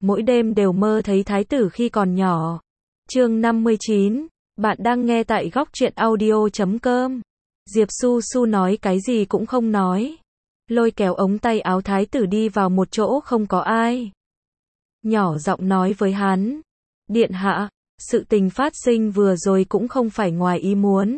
mỗi đêm đều mơ thấy thái tử khi còn nhỏ. Chương 59, bạn đang nghe tại góc truyện audio.com. Diệp Su Su nói cái gì cũng không nói. Lôi kéo ống tay áo thái tử đi vào một chỗ không có ai. Nhỏ giọng nói với hắn. Điện hạ, sự tình phát sinh vừa rồi cũng không phải ngoài ý muốn.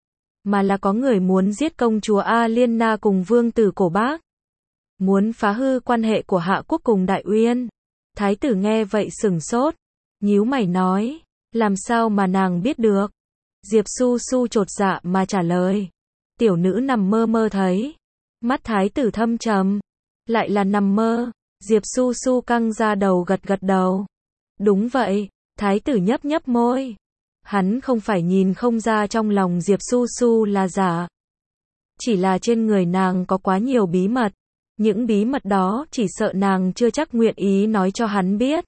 Mà là có người muốn giết công chúa A Liên Na cùng vương tử Cổ Bác. Muốn phá hư quan hệ của Hạ Quốc cùng Đại Uyên. Thái tử nghe vậy sửng sốt. Nhíu mày nói. Làm sao mà nàng biết được? Diệp Su Su chột dạ mà trả lời. Tiểu nữ nằm mơ mơ thấy. Mắt thái tử thâm trầm. Lại là nằm mơ. Diệp Su Su căng ra đầu gật gật đầu. Đúng vậy. Thái tử nhấp nhấp môi. Hắn không phải nhìn không ra trong lòng Diệp Su Su là giả. Chỉ là trên người nàng có quá nhiều bí mật. Những bí mật đó chỉ sợ nàng chưa chắc nguyện ý nói cho hắn biết.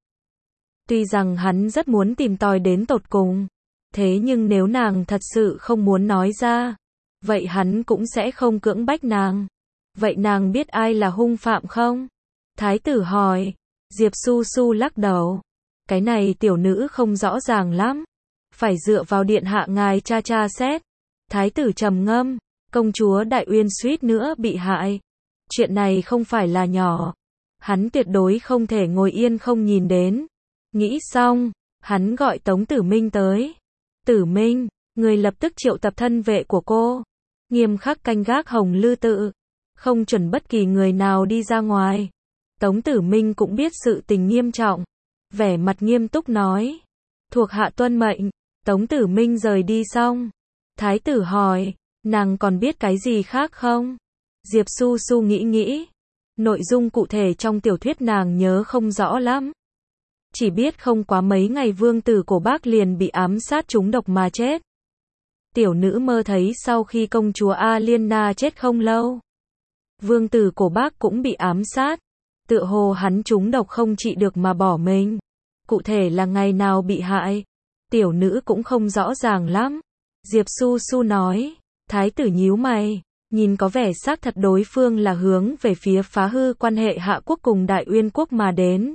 Tuy rằng hắn rất muốn tìm tòi đến tột cùng. Thế nhưng nếu nàng thật sự không muốn nói ra, vậy hắn cũng sẽ không cưỡng bách nàng. Vậy nàng biết ai là hung phạm không? Thái tử hỏi. Diệp Su Su lắc đầu. Cái này tiểu nữ không rõ ràng lắm. Phải dựa vào điện hạ ngài tra xét. Thái tử trầm ngâm. Công chúa Đại Uyên suýt nữa bị hại. Chuyện này không phải là nhỏ. Hắn tuyệt đối không thể ngồi yên không nhìn đến. Nghĩ xong, hắn gọi Tống Tử Minh tới. Tử Minh, người lập tức triệu tập thân vệ của cô. Nghiêm khắc canh gác Hồng Lư Tự. Không chuẩn bất kỳ người nào đi ra ngoài. Tống Tử Minh cũng biết sự tình nghiêm trọng. Vẻ mặt nghiêm túc nói. Thuộc hạ tuân mệnh. Tống Tử Minh rời đi xong. Thái tử hỏi, nàng còn biết cái gì khác không? Diệp Su Su nghĩ. Nội dung cụ thể trong tiểu thuyết nàng nhớ không rõ lắm. Chỉ biết không quá mấy ngày vương tử Cổ Bác liền bị ám sát trúng độc mà chết. Tiểu nữ mơ thấy sau khi công chúa A Liên Na chết không lâu. Vương tử Cổ Bác cũng bị ám sát. Tựa hồ hắn trúng độc không trị được mà bỏ mình. Cụ thể là ngày nào bị hại. Tiểu nữ cũng không rõ ràng lắm. Diệp Su Su nói. Thái tử nhíu mày. Nhìn có vẻ xác thật đối phương là hướng về phía phá hư quan hệ Hạ Quốc cùng Đại Uyên Quốc mà đến.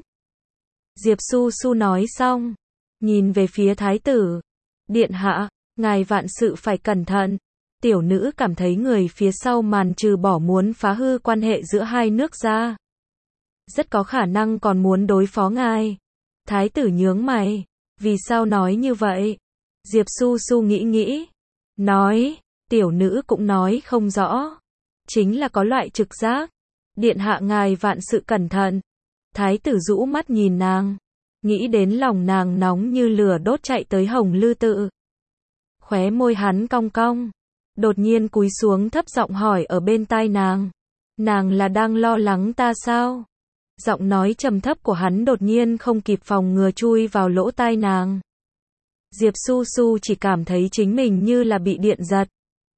Diệp Su Su nói xong. Nhìn về phía thái tử. Điện hạ, ngài vạn sự phải cẩn thận. Tiểu nữ cảm thấy người phía sau màn trừ bỏ muốn phá hư quan hệ giữa hai nước ra. Rất có khả năng còn muốn đối phó ngài. Thái tử nhướng mày. Vì sao nói như vậy? Diệp Su Su nghĩ. Nói. Tiểu nữ cũng nói không rõ. Chính là có loại trực giác. Điện hạ ngài vạn sự cẩn thận. Thái tử rũ mắt nhìn nàng. Nghĩ đến lòng nàng nóng như lửa đốt chạy tới Hồng Lư Tự. Khóe môi hắn cong cong. Đột nhiên cúi xuống thấp giọng hỏi ở bên tai nàng. Nàng là đang lo lắng ta sao? Giọng nói trầm thấp của hắn đột nhiên không kịp phòng ngừa chui vào lỗ tai nàng. Diệp Su Su chỉ cảm thấy chính mình như là bị điện giật.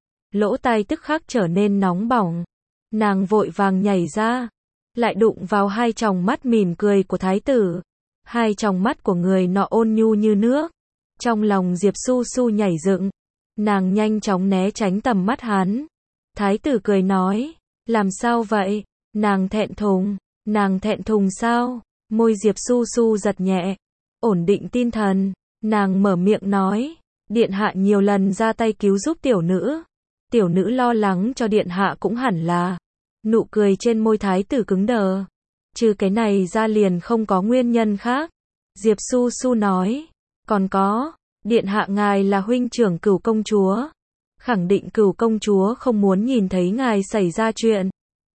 Lỗ tai tức khắc trở nên nóng bỏng. Nàng vội vàng nhảy ra. Lại đụng vào hai tròng mắt mỉm cười của thái tử. Hai tròng mắt của người nọ ôn nhu như nước. Trong lòng Diệp Su Su nhảy dựng. Nàng nhanh chóng né tránh tầm mắt hắn. Thái tử cười nói. Làm sao vậy? Nàng thẹn thùng. Nàng thẹn thùng sao? Môi Diệp Su Su giật nhẹ. Ổn định tinh thần. Nàng mở miệng nói. Điện hạ nhiều lần ra tay cứu giúp tiểu nữ. Tiểu nữ lo lắng cho điện hạ cũng hẳn là. Nụ cười trên môi thái tử cứng đờ. Trừ cái này ra liền không có nguyên nhân khác. Diệp Su Su nói. Còn có. Điện hạ ngài là huynh trưởng Cửu công chúa. Khẳng định Cửu công chúa không muốn nhìn thấy ngài xảy ra chuyện.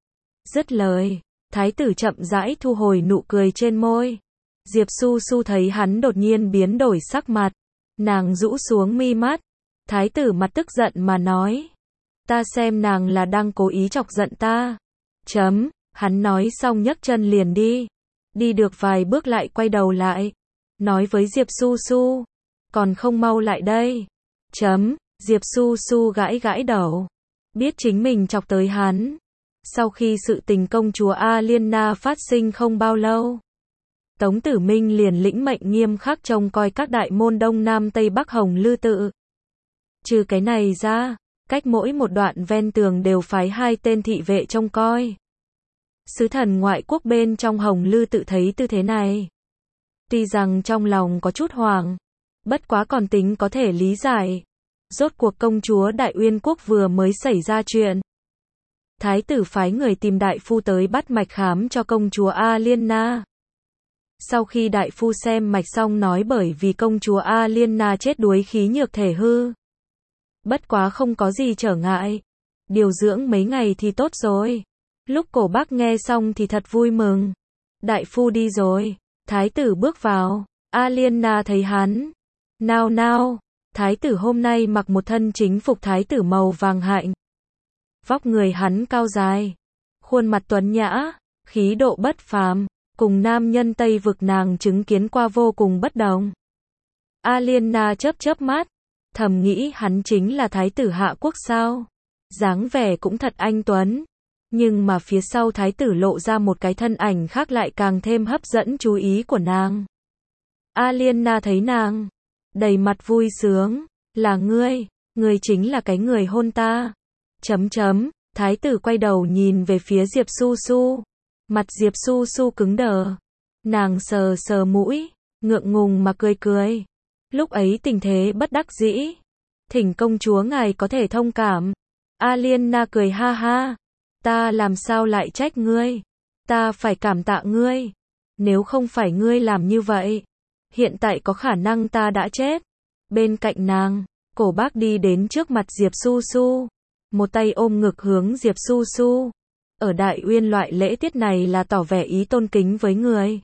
Dứt lời. Thái tử chậm rãi thu hồi nụ cười trên môi. Diệp Su Su thấy hắn đột nhiên biến đổi sắc mặt. Nàng rũ xuống mi mắt. Thái tử mặt tức giận mà nói. Ta xem nàng là đang cố ý chọc giận ta. Hắn nói xong nhấc chân liền đi. Đi được vài bước lại quay đầu lại. Nói với Diệp Su Su. Còn không mau lại đây. Diệp Su Su gãi đầu. Biết chính mình chọc tới hắn. Sau khi sự tình công chúa A Liên Na phát sinh không bao lâu. Tống Tử Minh liền lĩnh mệnh nghiêm khắc trông coi các đại môn Đông Nam Tây Bắc Hồng Lư Tự. Trừ cái này ra, cách mỗi một đoạn ven tường đều phái 2 tên thị vệ trông coi. Sứ thần ngoại quốc bên trong Hồng Lư Tự thấy tư thế này. Tuy rằng trong lòng có chút hoảng, bất quá còn tính có thể lý giải. Rốt cuộc công chúa Đại Uyên quốc vừa mới xảy ra chuyện. Thái tử phái người tìm đại phu tới bắt mạch khám cho công chúa Aliena. Sau khi đại phu xem mạch xong nói bởi vì công chúa Aliena chết đuối khí nhược thể hư. Bất quá không có gì trở ngại. Điều dưỡng mấy ngày thì tốt rồi. Lúc Cổ Bác nghe xong thì thật vui mừng. Đại phu đi rồi. Thái tử bước vào. Aliena thấy hắn. Nào nào. Thái tử hôm nay mặc một thân chính phục thái tử màu vàng hạnh. Vóc người hắn cao dài. Khuôn mặt tuấn nhã. Khí độ bất phàm. Cùng nam nhân Tây vực nàng chứng kiến qua vô cùng bất đồng. Aliena chớp chớp mắt. Thầm nghĩ hắn chính là thái tử Hạ quốc sao. Dáng vẻ cũng thật anh tuấn. Nhưng mà phía sau thái tử lộ ra một cái thân ảnh khác lại càng thêm hấp dẫn chú ý của nàng. Aliena thấy nàng. Đầy mặt vui sướng. Là ngươi chính là cái người hôn ta. Thái tử quay đầu nhìn về phía Diệp Su Su. Mặt Diệp Su Su cứng đờ. Nàng sờ sờ mũi, ngượng ngùng mà cười cười. Lúc ấy tình thế bất đắc dĩ. Thỉnh công chúa ngài có thể thông cảm. Aliena cười ha ha. Ta làm sao lại trách ngươi. Ta phải cảm tạ ngươi. Nếu không phải ngươi làm như vậy, hiện tại có khả năng ta đã chết. Bên cạnh nàng, Cổ Bác đi đến trước mặt Diệp Su Su. Một tay ôm ngực hướng Diệp Su Su. Ở Đại Uyên loại lễ tiết này là tỏ vẻ ý tôn kính với người.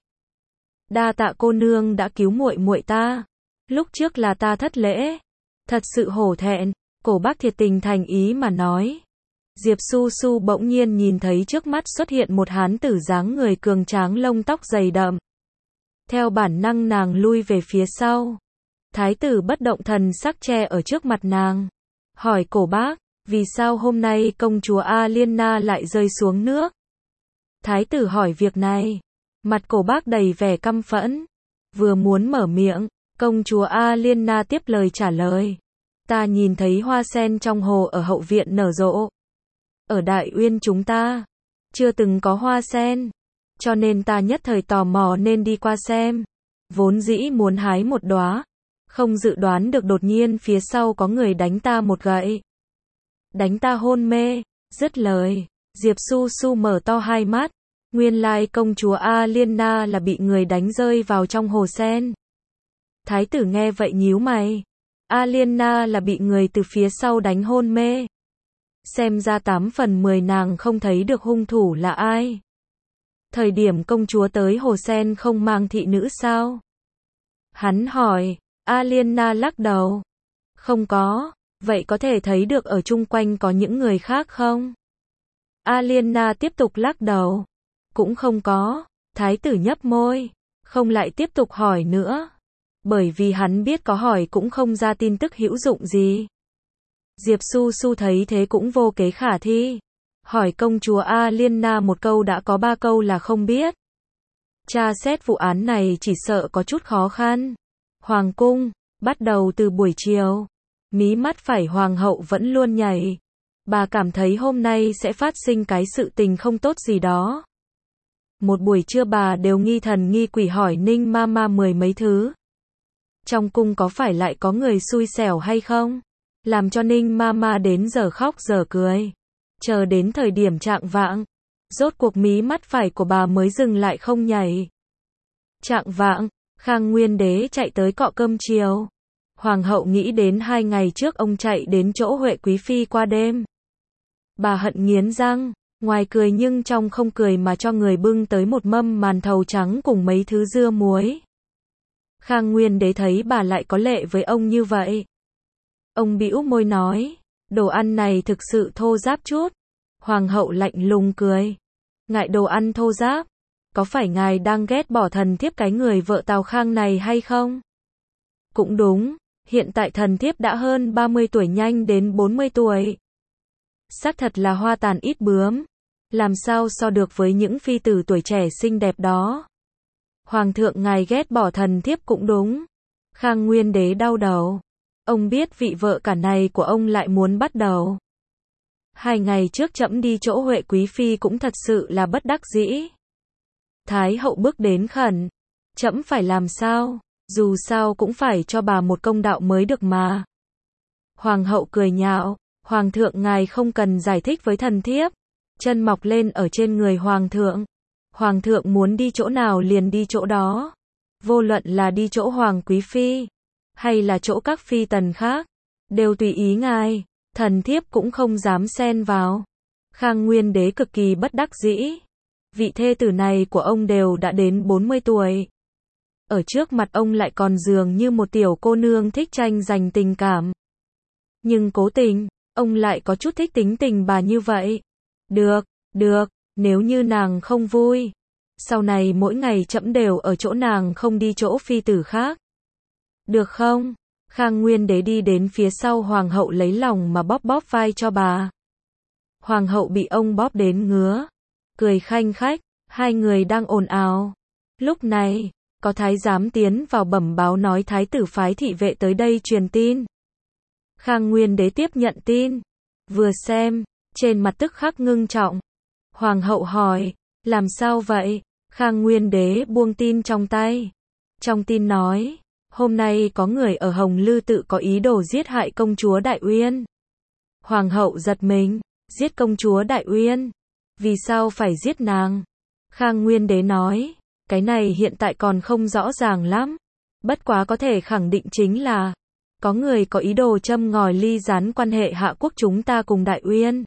Đa tạ cô nương đã cứu muội muội ta. Lúc trước là ta thất lễ. Thật sự hổ thẹn. Cổ Bác thiệt tình thành ý mà nói. Diệp Su Su bỗng nhiên nhìn thấy trước mắt xuất hiện một hán tử dáng người cường tráng lông tóc dày đậm. Theo bản năng nàng lui về phía sau. Thái tử bất động thần sắc che ở trước mặt nàng. Hỏi Cổ Bác, vì sao hôm nay công chúa Aliena lại rơi xuống nước? Thái tử hỏi việc này. Mặt Cổ Bác đầy vẻ căm phẫn. Vừa muốn mở miệng, công chúa Aliena tiếp lời trả lời. Ta nhìn thấy hoa sen trong hồ ở hậu viện nở rộ. Ở Đại Uyên chúng ta chưa từng có hoa sen, cho nên ta nhất thời tò mò nên đi qua xem. Vốn dĩ muốn hái một đóa, không dự đoán được đột nhiên phía sau có người đánh ta một gậy. Đánh ta hôn mê. Dứt lời, Diệp Su Su mở to hai mắt. Nguyên lai công chúa Aliena là bị người đánh rơi vào trong hồ sen. Thái tử nghe vậy nhíu mày. Aliena là bị người từ phía sau đánh hôn mê. Xem ra 8 phần 10 nàng không thấy được hung thủ là ai. Thời điểm công chúa tới hồ sen không mang thị nữ sao? Hắn hỏi. Aliena lắc đầu. Không có. Vậy có thể thấy được ở chung quanh có những người khác không? Aliena tiếp tục lắc đầu. Cũng không có. Thái tử nhấp môi. Không lại tiếp tục hỏi nữa. Bởi vì hắn biết có hỏi cũng không ra tin tức hữu dụng gì. Diệp Su Su thấy thế cũng vô kế khả thi. Hỏi công chúa Aliena một câu đã có 3 câu là không biết. Tra xét vụ án này chỉ sợ có chút khó khăn. Hoàng cung, bắt đầu từ buổi chiều. Mí mắt phải hoàng hậu vẫn luôn nhảy. Bà cảm thấy hôm nay sẽ phát sinh cái sự tình không tốt gì đó. Một buổi trưa bà đều nghi thần nghi quỷ hỏi Ninh Mama 10 mấy thứ. Trong cung có phải lại có người xui xẻo hay không? Làm cho Ninh Mama đến giờ khóc giờ cười. Chờ đến thời điểm chạng vạng, rốt cuộc mí mắt phải của bà mới dừng lại không nhảy. Chạng vạng, Khang Nguyên Đế chạy tới cọ cơm chiều. Hoàng hậu nghĩ đến 2 ngày trước ông chạy đến chỗ Huệ Quý Phi qua đêm. Bà hận nghiến răng, ngoài cười nhưng trong không cười mà cho người bưng tới một mâm màn thầu trắng cùng mấy thứ dưa muối. Khang Nguyên Đế thấy bà lại có lệ với ông như vậy. Ông bĩu môi nói, đồ ăn này thực sự thô ráp chút. Hoàng hậu lạnh lùng cười. Ngại đồ ăn thô ráp? Có phải ngài đang ghét bỏ thần thiếp cái người vợ Tào Khang này hay không? Cũng đúng, hiện tại thần thiếp đã hơn 30 tuổi nhanh đến 40 tuổi. Xác thật là hoa tàn ít bướm. Làm sao so được với những phi tử tuổi trẻ xinh đẹp đó? Hoàng thượng ngài ghét bỏ thần thiếp cũng đúng. Khang Nguyên Đế đau đầu. Ông biết vị vợ cả này của ông lại muốn bắt đầu. 2 ngày trước trẫm đi chỗ Huệ Quý Phi cũng thật sự là bất đắc dĩ. Thái hậu bước đến khẩn. Trẫm phải làm sao? Dù sao cũng phải cho bà một công đạo mới được mà. Hoàng hậu cười nhạo, Hoàng thượng ngài không cần giải thích với thần thiếp. Chân mọc lên ở trên người Hoàng thượng. Hoàng thượng muốn đi chỗ nào liền đi chỗ đó. Vô luận là đi chỗ Hoàng Quý Phi, hay là chỗ các phi tần khác, đều tùy ý ngài, thần thiếp cũng không dám xen vào. Khang Nguyên Đế cực kỳ bất đắc dĩ. Vị thê tử này của ông đều đã đến 40 tuổi. Ở trước mặt ông lại còn dường như một tiểu cô nương thích tranh giành tình cảm. Nhưng cố tình, ông lại có chút thích tính tình bà như vậy. Được, nếu như nàng không vui, sau này mỗi ngày trẫm đều ở chỗ nàng không đi chỗ phi tử khác. Được không? Khang Nguyên Đế đi đến phía sau Hoàng hậu lấy lòng mà bóp bóp vai cho bà. Hoàng hậu bị ông bóp đến ngứa, cười khanh khách, hai người đang ồn ào. Lúc này, có thái giám tiến vào bẩm báo nói thái tử phái thị vệ tới đây truyền tin. Khang Nguyên Đế tiếp nhận tin, vừa xem, trên mặt tức khắc ngưng trọng. Hoàng hậu hỏi, làm sao vậy? Khang Nguyên Đế buông tin trong tay. Trong tin nói, hôm nay có người ở Hồng Lư Tự có ý đồ giết hại công chúa Đại Uyên. Hoàng hậu giật mình, giết công chúa Đại Uyên? Vì sao phải giết nàng? Khang Nguyên Đế nói, cái này hiện tại còn không rõ ràng lắm. Bất quá có thể khẳng định chính là, có người có ý đồ châm ngòi ly gián quan hệ hạ quốc chúng ta cùng Đại Uyên.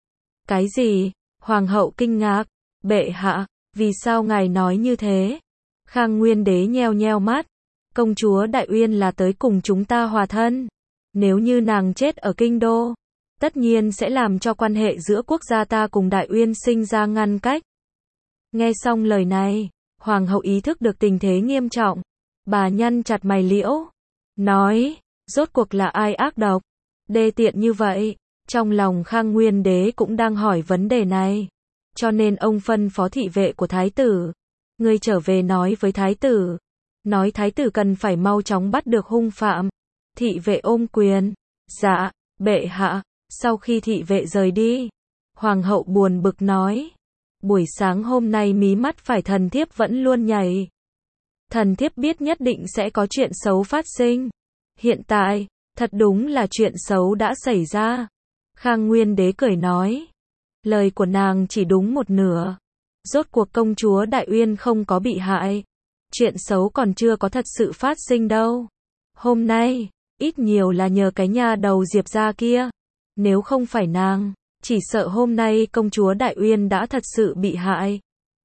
Cái gì? Hoàng hậu kinh ngạc, bệ hạ, vì sao ngài nói như thế? Khang Nguyên Đế nheo nheo mắt, công chúa Đại Uyên là tới cùng chúng ta hòa thân. Nếu như nàng chết ở kinh đô, tất nhiên sẽ làm cho quan hệ giữa quốc gia ta cùng Đại Uyên sinh ra ngăn cách. Nghe xong lời này, Hoàng hậu ý thức được tình thế nghiêm trọng. Bà nhăn chặt mày liễu, nói, rốt cuộc là ai ác độc, đê tiện như vậy? Trong lòng Khang Nguyên Đế cũng đang hỏi vấn đề này. Cho nên ông phân phó thị vệ của thái tử. Ngươi trở về nói với thái tử. Nói thái tử cần phải mau chóng bắt được hung phạm. Thị vệ ôm quyền. Dạ, bệ hạ. Sau khi thị vệ rời đi, Hoàng hậu buồn bực nói. Buổi sáng hôm nay mí mắt phải thần thiếp vẫn luôn nhảy. Thần thiếp biết nhất định sẽ có chuyện xấu phát sinh. Hiện tại, thật đúng là chuyện xấu đã xảy ra. Khang Nguyên Đế cười nói. Lời của nàng chỉ đúng một nửa. Rốt cuộc công chúa Đại Uyên không có bị hại. Chuyện xấu còn chưa có thật sự phát sinh đâu. Hôm nay, ít nhiều là nhờ cái nha đầu Diệp gia kia. Nếu không phải nàng, chỉ sợ hôm nay công chúa Đại Uyên đã thật sự bị hại.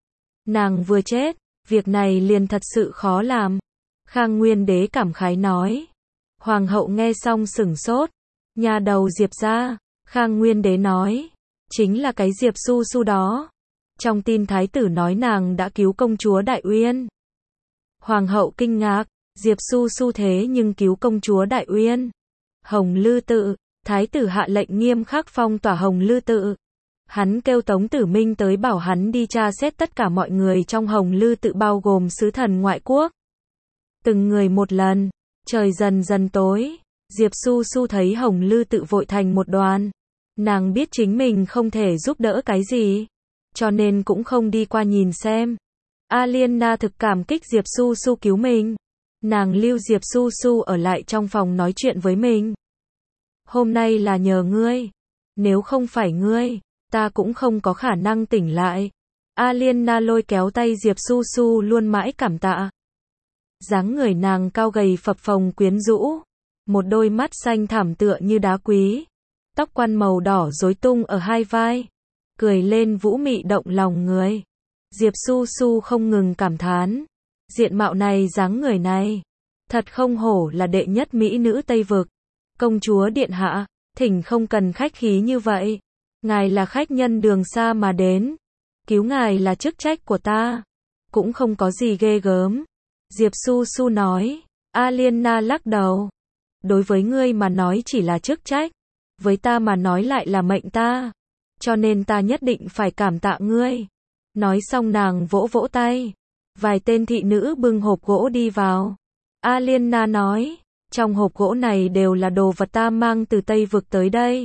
Nàng vừa chết, việc này liền thật sự khó làm. Khang Nguyên Đế cảm khái nói. Hoàng hậu nghe xong sửng sốt. Nha đầu Diệp gia, Khang Nguyên Đế nói. Chính là cái Diệp Su Su đó. Trong tin thái tử nói nàng đã cứu công chúa Đại Uyên. Hoàng hậu kinh ngạc, Diệp Su Su thế nhưng cứu công chúa Đại Uyên. Hồng Lư Tự, thái tử hạ lệnh nghiêm khắc phong tỏa Hồng Lư Tự. Hắn kêu Tống Tử Minh tới bảo hắn đi tra xét tất cả mọi người trong Hồng Lư Tự bao gồm sứ thần ngoại quốc. Từng người một lần, trời dần dần tối, Diệp Su Su thấy Hồng Lư Tự vội thành một đoàn. Nàng biết chính mình không thể giúp đỡ cái gì, cho nên cũng không đi qua nhìn xem. Aliena thực cảm kích Diệp Su Su cứu mình. Nàng lưu Diệp Su Su ở lại trong phòng nói chuyện với mình. Hôm nay là nhờ ngươi. Nếu không phải ngươi, ta cũng không có khả năng tỉnh lại. Aliena lôi kéo tay Diệp Su Su luôn mãi cảm tạ. Dáng người nàng cao gầy phập phồng quyến rũ. Một đôi mắt xanh thẳm tựa như đá quý. Tóc quăn màu đỏ rối tung ở hai vai. Cười lên vũ mị động lòng người. Diệp Su Su không ngừng cảm thán. Diện mạo này dáng người này. Thật không hổ là đệ nhất mỹ nữ Tây Vực. Công chúa điện hạ, thỉnh không cần khách khí như vậy. Ngài là khách nhân đường xa mà đến. Cứu ngài là chức trách của ta. Cũng không có gì ghê gớm. Diệp Su Su nói. Aliena lắc đầu. Đối với ngươi mà nói chỉ là chức trách. Với ta mà nói lại là mệnh ta. Cho nên ta nhất định phải cảm tạ ngươi. Nói xong nàng vỗ vỗ tay. Vài tên thị nữ bưng hộp gỗ đi vào. Aliena nói. Trong hộp gỗ này đều là đồ vật ta mang từ Tây Vực tới đây.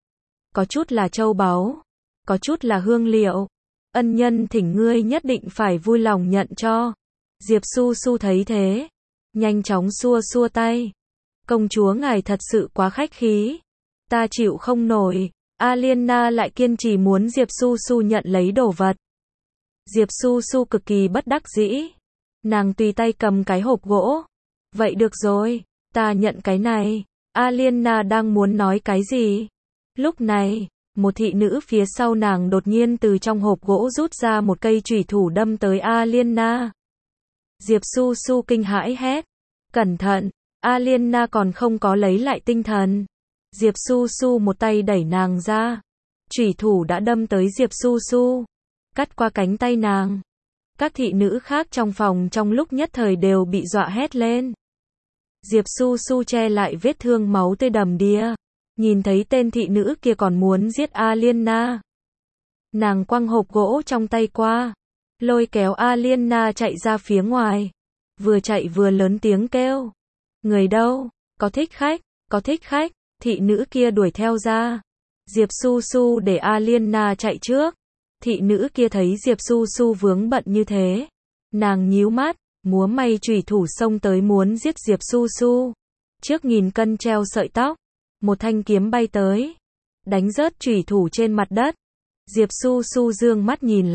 Có chút là châu báu. Có chút là hương liệu. Ân nhân thỉnh ngươi nhất định phải vui lòng nhận cho. Diệp Su Su thấy thế, nhanh chóng xua xua tay. Công chúa ngài thật sự quá khách khí. Ta chịu không nổi. Aliena lại kiên trì muốn Diệp Su Su nhận lấy đồ vật. Diệp Su Su cực kỳ bất đắc dĩ. Nàng tùy tay cầm cái hộp gỗ. Vậy được rồi, ta nhận cái này. Aliena đang muốn nói cái gì? Lúc này, một thị nữ phía sau nàng đột nhiên từ trong hộp gỗ rút ra một cây chủy thủ đâm tới Aliena. Diệp Su Su kinh hãi hét. Cẩn thận, Aliena còn không có lấy lại tinh thần. Diệp Su Su một tay đẩy nàng ra. Chủy thủ đã đâm tới Diệp Su Su, cắt qua cánh tay nàng. Các thị nữ khác trong phòng trong lúc nhất thời đều bị dọa hét lên. Diệp Su Su che lại vết thương máu tươi đầm đìa. Nhìn thấy tên thị nữ kia còn muốn giết Aliena. Nàng quăng hộp gỗ trong tay qua, lôi kéo Aliena chạy ra phía ngoài. Vừa chạy vừa lớn tiếng kêu. Người đâu? Có thích khách? Có thích khách? Thị nữ kia đuổi theo ra. Diệp Su Su để Aliena chạy trước. Thị nữ kia thấy Diệp Su Su vướng bận như thế. Nàng nhíu mắt, múa may chủy thủ xông tới muốn giết Diệp Su Su. Trước nghìn cân treo sợi tóc, một thanh kiếm bay tới, đánh rớt chủy thủ trên mặt đất. Diệp Su Su dương mắt nhìn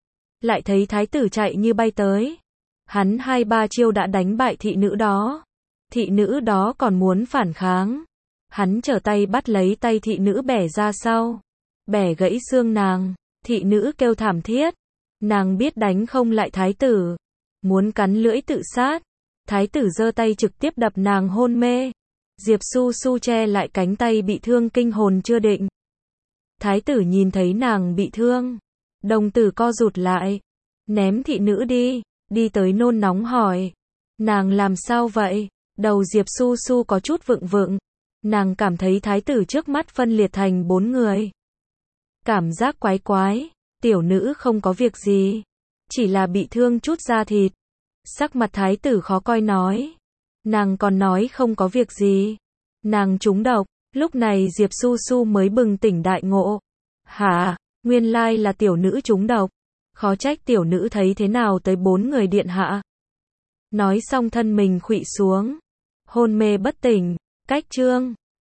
lại thấy thái tử chạy như bay tới. Hắn 2-3 chiêu đã đánh bại thị nữ đó. Thị nữ đó còn muốn phản kháng. Hắn trở tay bắt lấy tay thị nữ bẻ ra sau, bẻ gãy xương nàng. Thị nữ kêu thảm thiết. Nàng biết đánh không lại thái tử, muốn cắn lưỡi tự sát. Thái tử giơ tay trực tiếp đập nàng hôn mê. Diệp Su Su che lại cánh tay bị thương kinh hồn chưa định. Thái tử nhìn thấy nàng bị thương, đồng tử co rụt lại. Ném thị nữ đi tới nôn nóng hỏi. Nàng làm sao vậy? Đầu Diệp Su Su có chút vựng vựng. Nàng cảm thấy thái tử trước mắt phân liệt thành 4 người. Cảm giác quái quái. Tiểu nữ không có việc gì, chỉ là bị thương chút da thịt. Sắc mặt thái tử khó coi nói. Nàng còn nói không có việc gì. Nàng trúng độc. Lúc này Diệp Su Su mới bừng tỉnh đại ngộ. Hả? Nguyên lai là tiểu nữ trúng độc. Khó trách tiểu nữ thấy thế nào tới 4 người điện hạ. Nói xong thân mình khuỵu xuống, hôn mê bất tỉnh. Cách chương